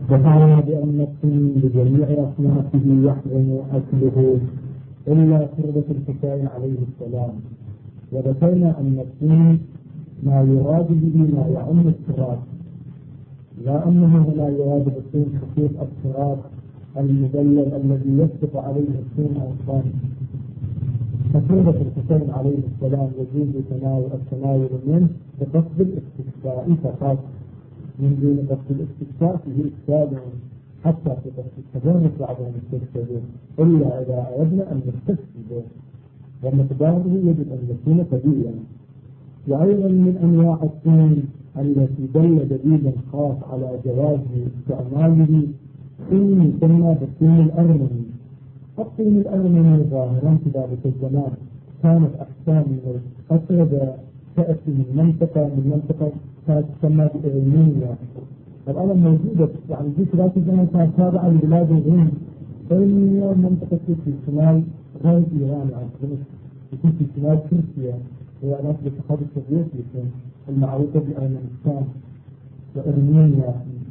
ذكرنا بأن الطين بجميع أصنافه يحرم أكله إلا قربة الحسين عليه السلام. وذكرنا أن الطين ما يراد به ما يعم التراث، لا أنه لا يراد بالطين خصوص التراث المبلل الذي يسبق عليه الطين أصلا. فقربة الحسين عليه السلام يجوز التناول منه بقصد الاستكفاء فقط، من دون قصد الاستكفاء فيه إفساد، حتى في قصد التجانس بعضهم يستكفئون، إلا إذا أردنا أن نستكفئ ومقداره يجب أن يكون طبيعيا. وأيضا من أنواع الطين التي دل دليلا خاص على جواز استعماله طين يسمى بالطين الأرمني. الطين الأرمني ظاهرا في ذلك الزمان كانت أحسان الأسود تأتي من منطقة كانت تسمى بإرمينيا. الآن موجودة يعني في ذلك الزمان كانت تابعة لبلاد الغرب. إرمينيا منطقة في شمال غرب إيران، يعني يكون في شمال تركيا، هي الآن في الاتحاد السوفيتي المعروفة بأرمنستان وإرمينيا.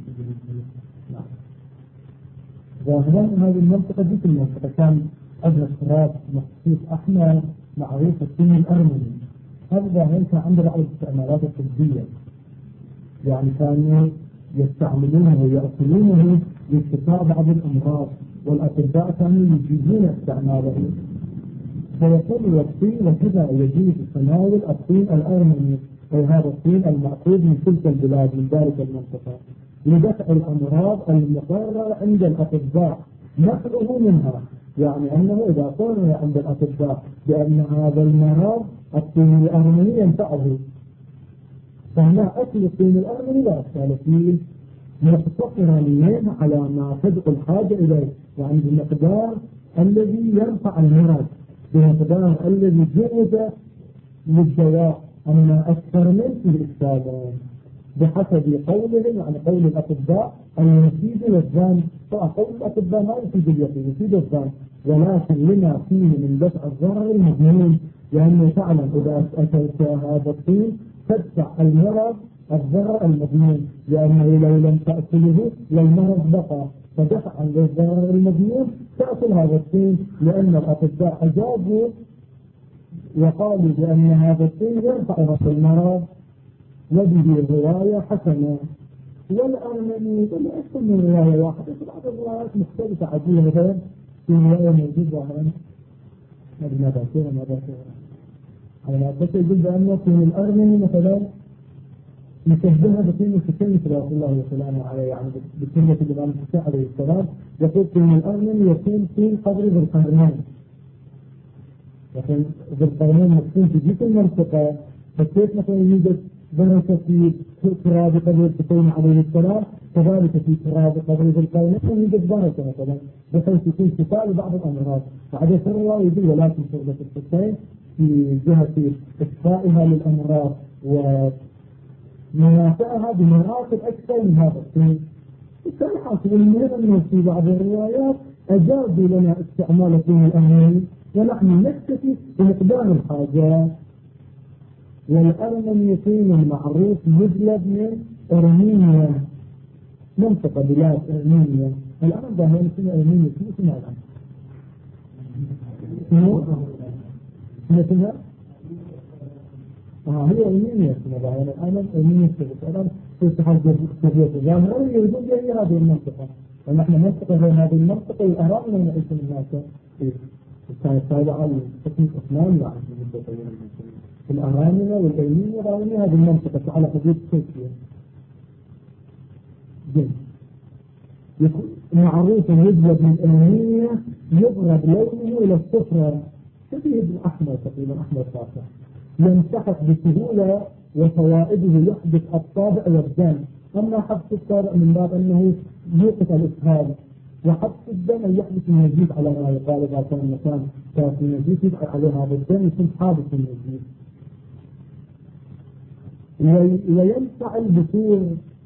ظاهرا هذه المنطقة دي المنطقة كان أجل تراب مخصوص أحمر معروف الطين الأرمني. هذا ظاهرا كان عنده بعض الاستعمالات الطبية، يعني كانوا يستعملونه ويأكلونه لشفاء بعض الأمراض، والأطباء كانوا يجيزون استعماله. فيقول والطين وكذا يجوز تناول الطين الأرمني، أي هذا الطين المأخوذ من تلك البلاد من ذلك المنطقة لدفع الأمراض المقررة عند الأطباء نقله منها. يعني أنه إذا قرر عند الأطباء بأن هذا المرض الطين الأرمني ينفعه، فهنا أكل الطين الأرمني لا أشكال فيه، مقتصرا منه على ما تدعو الحاجة إليه، يعني بمقدار الذي ينفع المرض، بمقدار الذي جهز للدواء. أما أكثر منه في الإستاذان بحسب قولهم، يعني قول الأطباء المفيد والظان. فقول الأطباء ما يفيد اليقين، يفيد الظان، ولكن لما فيه من دفع الضرر المضمون، لأنه فعلا إذا أكلت هذا الطين تدفع المرض الضرر المضمون، لأنه لو لم تأكله للمرض بقى، فدفعا للضرر المضمون تأكل هذا الطين، لأن الأطباء أجابوا وقالوا بأن هذا الطين ينفع رفع المرض، وبه رواية حسنة. والأرمني أكثر من رواية واحدة، في بعض الروايات مختلفة عديدة، مثلا في رواية موجود ظاهرا ماذا على ما تجد بأن الطين الأرمني مثلا يشبهها بطين الحسين صلى الله وسلامه عليه، يعني بكلمة الإمام الحسين عليه السلام يقول الطين الأرمني يكون طين قبر ذي القرنين، لكن ذي القرنين مكتوب في ذيك المنطقة، فكيف مثلا يوجد بركة في تراب قبر الحسين عليه السلام، كذلك في تراب قبر ذي القرنين يوجد بركة مثلا بحيث يكون شفاء لبعض الأمراض. فعليه الرواية يقول ولكن تربة الحسين في جهة إشفائها للأمراض ومنافعها بمراتب أكثر من هذا الطين. الحاصل أنه في بعض الروايات أجازوا لنا استعمال الطين الأرمني، ونحن نكتفي بمقدار الحاجات. والأرمني طين معروف يجلب من أرمينيا، منطقة بلاد أرمينيا. الآن ظاهرا اسمها أرمينيا، شو اسمها الآن؟ شنو؟ هي أرمينيا اسمها ظاهرا الآن، أرمينيا الآن في اتحاد السوفيتي. ظاهرا يوجد في هذه المنطقة، ونحن منطقة غير هذه المنطقة الأراضي من يعيش الناس كانت تابعة لحكم عثمان يعني في مدة طويلة. الأرامنة والأيمينية رامنة هذه المنطقة على حدود تركيا. يكون معروف يجلب من الأيمينية يضرب لونه إلى الصفرة شبيه بالأحمر تقريبا، أحمر فاتح، ينسحق بسهولة وفوائده يحدث الطابع والدم. أما حبس الطابع من باب أنه يوقف الإسهال، وحبس الدم يحدث النزيف على ما يقال إذا كان المكان كافي النزيف يدخل عليه هذا الدم يكون حادث النزيف. وينفع البثور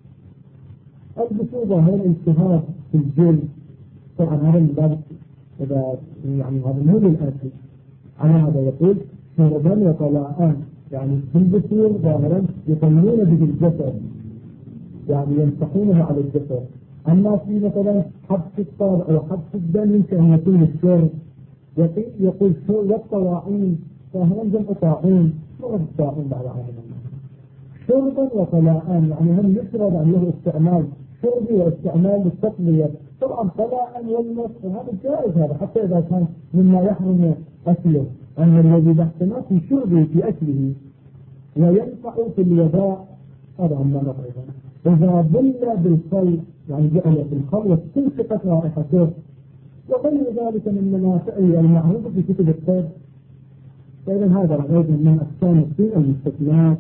ظاهرا التهاب في الجلد. طبعا هذا من باب إذا يعني هذا مو للأكل، على هذا يقول شربا وطلاءان، يعني في البثور ظاهرا يطلون به الجسد، يعني يمسحونه على الجسد. أما في مثلا حبس الطار أو حبس الدم يمكن أن يكون الشرب، يقول والطواعين، فهنا جمع طاعون مرض الطاعون بعد هذا شربا وطلاءان، يعني هم يشرب أن له استعمال شربي واستعمال للتقلية. طبعا طلاء والنصف هذا جائز، هذا حتى إذا كان مما يحرم أكله، أن الذي باحتمال في شربه في أكله وينفع في الوباء هذا هم نقعه. إذا بل بالخل يعني جعل في الخل واستنشقت رائحته وغير ذلك من منافعه المعروفة في كتب الطب، فإذا هذا رأيت من أقسام السوء المستثنات.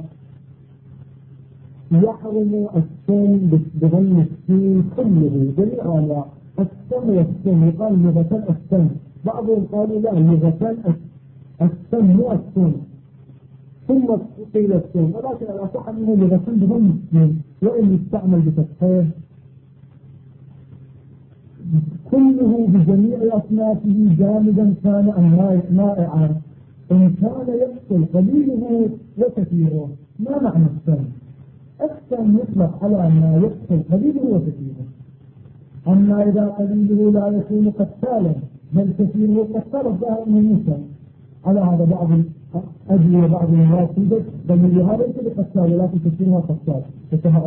يحرم السم بضم السين كله جميع أنواع السم والسم، يقال لغة السم، بعضهم قالوا لا لغة السم والسم ثم قيل السم، ولكن الأصح أنه لغة بضم السين، وإن يستعمل بتسخير كله بجميع أصنافه جامدا كان أم مائعا، إن كان يحصل قليله وكثيره. ما معنى السم؟ السم يطلق على ما يحصل قليله وكثيره، أما إذا قليله لا يكون قتالا بل كثيره قتال الظاهر من النساء، على هذا بعض أجل وبعض الناس بل هذا ليس بقتال ولكن كثيرها قتال.